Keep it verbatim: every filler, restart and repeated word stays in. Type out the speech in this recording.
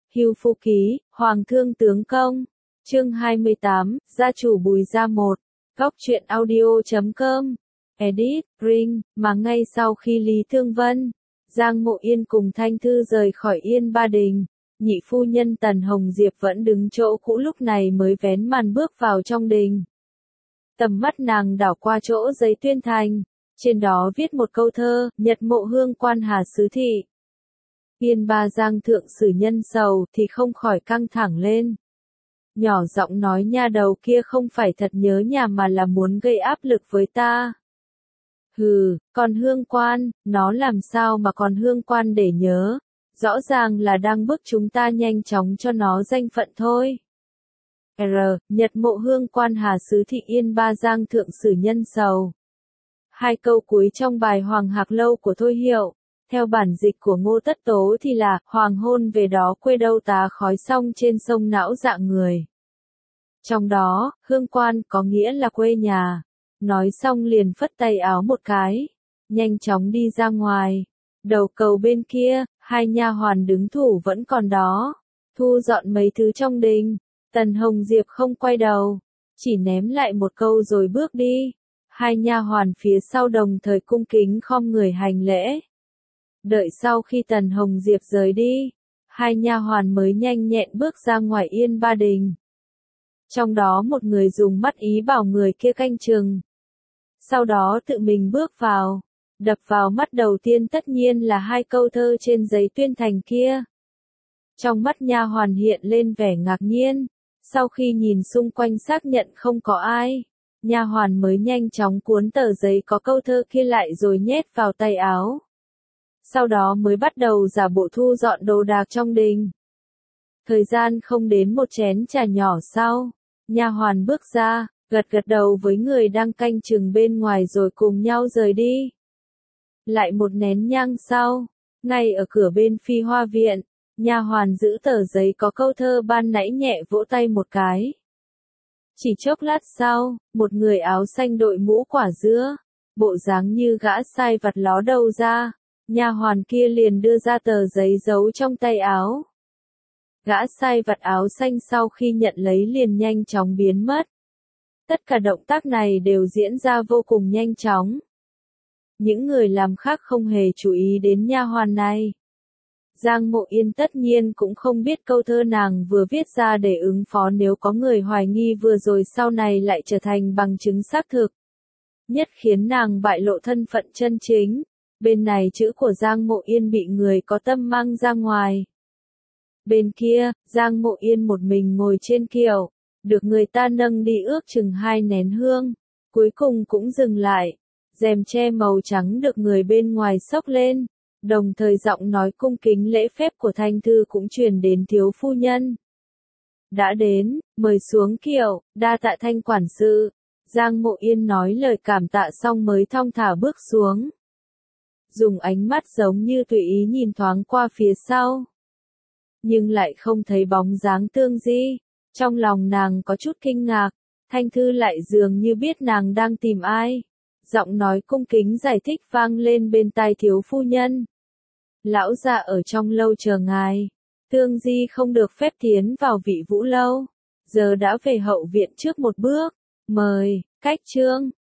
Hưu Phu Ký, Hoàng Thương Tướng Công. Chương hai mươi tám, Gia chủ Bùi Gia một. Góc truyện audio chấm com. Edit, Ring, mà ngay sau khi Lý Thương Vân, Giang Mộ Yên cùng Thanh Thư rời khỏi Yên Ba Đình, nhị phu nhân Tần Hồng Diệp vẫn đứng chỗ cũ lúc này mới vén màn bước vào trong đình. Tầm mắt nàng đảo qua chỗ giấy tuyên thành, trên đó viết một câu thơ, Nhật Mộ Hương Quan Hà Sứ Thị. Yên Ba Giang thượng sử nhân sầu thì không khỏi căng thẳng lên. Nhỏ giọng nói nha đầu kia không phải thật nhớ nhà mà là muốn gây áp lực với ta. Hừ, còn Hương Quan, nó làm sao mà còn Hương Quan để nhớ, rõ ràng là đang bức chúng ta nhanh chóng cho nó danh phận thôi. R. Nhật Mộ Hương Quan Hà Sứ Thị Yên Ba Giang thượng sử nhân sầu. Hai câu cuối trong bài Hoàng Hạc Lâu của Thôi Hiệu, theo bản dịch của Ngô Tất Tố thì là, hoàng hôn về đó quê đâu tá khói xong trên sông não dạng người. Trong đó, Hương Quan có nghĩa là quê nhà. Nói xong liền phất tay áo một cái, nhanh chóng đi ra ngoài. Đầu cầu bên kia, hai nha hoàn đứng thủ vẫn còn đó, thu dọn mấy thứ trong đình. Tần Hồng Diệp không quay đầu, chỉ ném lại một câu rồi bước đi. Hai nha hoàn phía sau đồng thời cung kính khom người hành lễ. Đợi sau khi Tần Hồng Diệp rời đi, hai nha hoàn mới nhanh nhẹn bước ra ngoài Yên Ba Đình. Trong đó một người dùng mắt ý bảo người kia canh chừng. Sau đó tự mình bước vào, đập vào mắt đầu tiên tất nhiên là hai câu thơ trên giấy tuyên thành kia. Trong mắt nha hoàn hiện lên vẻ ngạc nhiên, sau khi nhìn xung quanh xác nhận không có ai, nha hoàn mới nhanh chóng cuốn tờ giấy có câu thơ kia lại rồi nhét vào tay áo. Sau đó mới bắt đầu giả bộ thu dọn đồ đạc trong đình. Thời gian không đến một chén trà nhỏ sau, nha hoàn bước ra, gật gật đầu với người đang canh chừng bên ngoài rồi cùng nhau rời đi. Lại một nén nhang sau, ngay ở cửa bên Phi Hoa Viện, nha hoàn giữ tờ giấy có câu thơ ban nãy nhẹ vỗ tay một cái. Chỉ chốc lát sau, một người áo xanh đội mũ quả dứa, bộ dáng như gã sai vặt ló đầu ra, nha hoàn kia liền đưa ra tờ giấy giấu trong tay áo. Gã sai vặt áo xanh sau khi nhận lấy liền nhanh chóng biến mất. Tất cả động tác này đều diễn ra vô cùng nhanh chóng. Những người làm khác không hề chú ý đến nha hoàn này. Giang Mộ Yên tất nhiên cũng không biết câu thơ nàng vừa viết ra để ứng phó nếu có người hoài nghi vừa rồi sau này lại trở thành bằng chứng xác thực. Nhất khiến nàng bại lộ thân phận chân chính. Bên này chữ của Giang Mộ Yên bị người có tâm mang ra ngoài. Bên kia, Giang Mộ Yên một mình ngồi trên kiệu, được người ta nâng đi ước chừng hai nén hương, cuối cùng cũng dừng lại. Rèm che màu trắng được người bên ngoài xốc lên, đồng thời giọng nói cung kính lễ phép của Thanh Thư cũng truyền đến thiếu phu nhân. Đã đến, mời xuống kiệu, đa tạ Thanh quản sự. Giang Mộ Yên nói lời cảm tạ xong mới thong thả bước xuống. Dùng ánh mắt giống như tùy ý nhìn thoáng qua phía sau. Nhưng lại không thấy bóng dáng Tương Di. Trong lòng nàng có chút kinh ngạc, Thanh Thư lại dường như biết nàng đang tìm ai. Giọng nói cung kính giải thích vang lên bên tai thiếu phu nhân. Lão gia ở trong lâu chờ ngài. Tương Di không được phép tiến vào Vị Vũ lâu. Giờ đã về hậu viện trước một bước. Mời, cách chương.